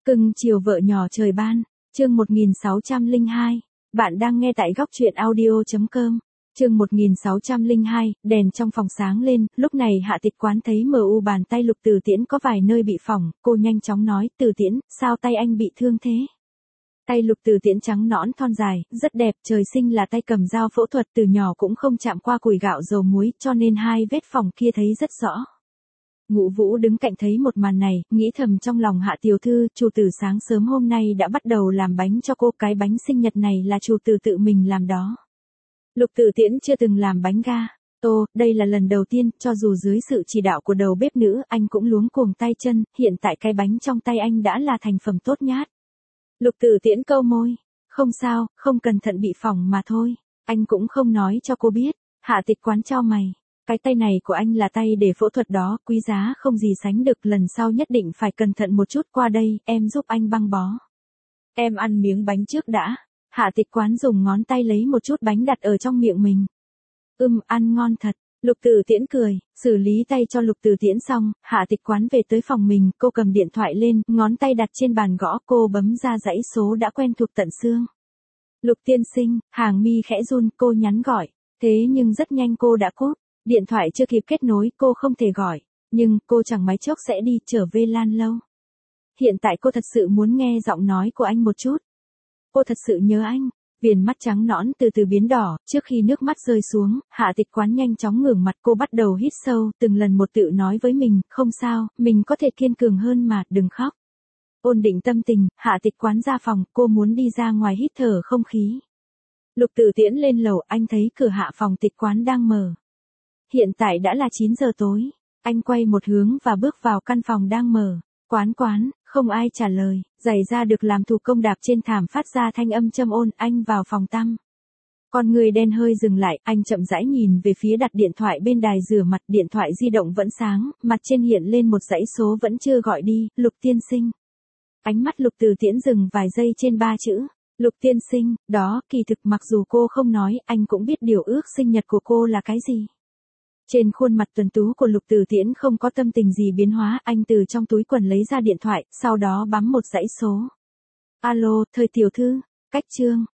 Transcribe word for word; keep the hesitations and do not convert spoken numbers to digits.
Cưng chiều vợ nhỏ trời ban, chương một nghìn sáu trăm lẻ hai. Bạn đang nghe tại góc truyện audio chấm com. Chương một nghìn sáu trăm lẻ hai, đèn trong phòng sáng lên, lúc này Hạ Tịch Quán thấy mờ u bàn tay Lục Từ Tiễn có vài nơi bị phỏng, cô nhanh chóng nói, Từ Tiễn, sao tay anh bị thương thế? Tay Lục Từ Tiễn trắng nõn thon dài, rất đẹp, trời sinh là tay cầm dao phẫu thuật từ nhỏ cũng không chạm qua củi gạo dầu muối, cho nên hai vết phỏng kia thấy rất rõ. Ngũ Vũ đứng cạnh thấy một màn này, nghĩ thầm trong lòng Hạ tiểu thư, chủ tử sáng sớm hôm nay đã bắt đầu làm bánh cho cô, cái bánh sinh nhật này là chủ tử tự mình làm đó. Lục Từ Tiễn chưa từng làm bánh ga, tô, đây là lần đầu tiên, cho dù dưới sự chỉ đạo của đầu bếp nữ, anh cũng luống cuồng tay chân, hiện tại cái bánh trong tay anh đã là thành phẩm tốt nhát. Lục Từ Tiễn câu môi, không sao, không cẩn thận bị phỏng mà thôi, anh cũng không nói cho cô biết. Hạ Tịch Quán chau mày. Cái tay này của anh là tay để phẫu thuật đó, quý giá không gì sánh được, lần sau nhất định phải cẩn thận một chút, qua đây, em giúp anh băng bó. Em ăn miếng bánh trước đã. Hạ Tịch Quán dùng ngón tay lấy một chút bánh đặt ở trong miệng mình. Ừm, ăn ngon thật. Lục Từ Tiễn cười, xử lý tay cho Lục Từ Tiễn xong, Hạ Tịch Quán về tới phòng mình, cô cầm điện thoại lên, ngón tay đặt trên bàn gõ, cô bấm ra dãy số đã quen thuộc tận xương. Lục tiên sinh, hàng mi khẽ run, cô nhắn gọi, thế nhưng rất nhanh cô đã cúp. Điện thoại chưa kịp kết nối, cô không thể gọi, nhưng cô chẳng mấy chốc sẽ đi trở về Lan Lâu. Hiện tại cô thật sự muốn nghe giọng nói của anh một chút. Cô thật sự nhớ anh. Viền mắt trắng nõn từ từ biến đỏ, trước khi nước mắt rơi xuống, Hạ Tịch Quán nhanh chóng ngẩng mặt, cô bắt đầu hít sâu, từng lần một tự nói với mình, không sao, mình có thể kiên cường hơn mà, đừng khóc. Ổn định tâm tình, Hạ Tịch Quán ra phòng, cô muốn đi ra ngoài hít thở không khí. Lục Từ Tiễn lên lầu, anh thấy cửa hạ phòng Tịch Quán đang mở. Hiện tại đã là chín giờ tối, anh quay một hướng và bước vào căn phòng đang mở. Quán quán, không ai trả lời, giày da được làm thủ công đạp trên thảm phát ra thanh âm trầm ôn, anh vào phòng tắm. Con người đen hơi dừng lại, anh chậm rãi nhìn về phía đặt điện thoại bên đài rửa mặt, điện thoại di động vẫn sáng, mặt trên hiện lên một dãy số vẫn chưa gọi đi, Lục tiên sinh. Ánh mắt Lục Từ Tiễn dừng vài giây trên ba chữ, Lục tiên sinh, đó, kỳ thực mặc dù cô không nói, anh cũng biết điều ước sinh nhật của cô là cái gì. Trên khuôn mặt tuấn tú của Lục Từ Tiễn không có tâm tình gì biến hóa, anh từ trong túi quần lấy ra điện thoại, sau đó bấm một dãy số. Alo, Thời tiểu thư, cách chương,